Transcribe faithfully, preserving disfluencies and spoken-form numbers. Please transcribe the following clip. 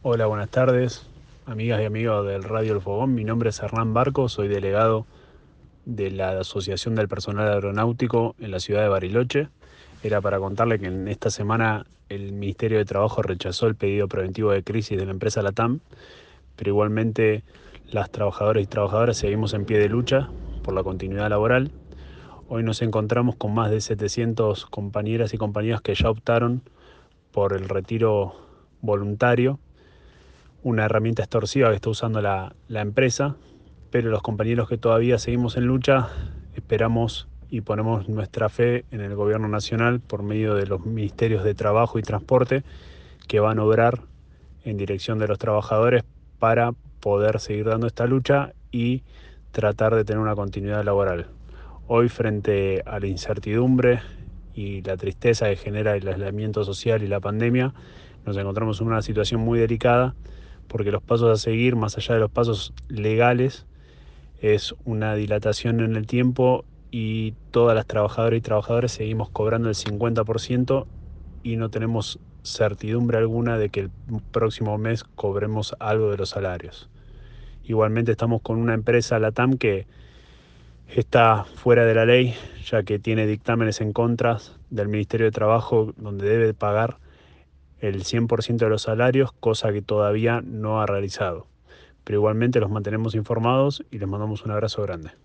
Hola, buenas tardes, amigas y amigos del Radio El Fogón. Mi nombre es Hernán Barco, soy delegado de la Asociación del Personal Aeronáutico en la ciudad de Bariloche. Era para contarle que en esta semana el Ministerio de Trabajo rechazó el pedido preventivo de crisis de la empresa LATAM, pero igualmente las trabajadoras y trabajadoras seguimos en pie de lucha por la continuidad laboral. Hoy nos encontramos con más de setecientos compañeras y compañeros que ya optaron por el retiro voluntario, una herramienta extorsiva que está usando la, la empresa, pero los compañeros que todavía seguimos en lucha esperamos y ponemos nuestra fe en el gobierno nacional por medio de los ministerios de Trabajo y Transporte que van a obrar en dirección de los trabajadores para poder seguir dando esta lucha y tratar de tener una continuidad laboral. Hoy, frente a la incertidumbre y la tristeza que genera el aislamiento social y la pandemia, nos encontramos en una situación muy delicada porque los pasos a seguir, más allá de los pasos legales, es una dilatación en el tiempo y todas las trabajadoras y trabajadores seguimos cobrando el cincuenta por ciento y no tenemos certidumbre alguna de que el próximo mes cobremos algo de los salarios. Igualmente estamos con una empresa LATAM que está fuera de la ley, ya que tiene dictámenes en contra del Ministerio de Trabajo donde debe pagar el cien por ciento de los salarios, cosa que todavía no ha realizado. Pero igualmente los mantenemos informados y les mandamos un abrazo grande.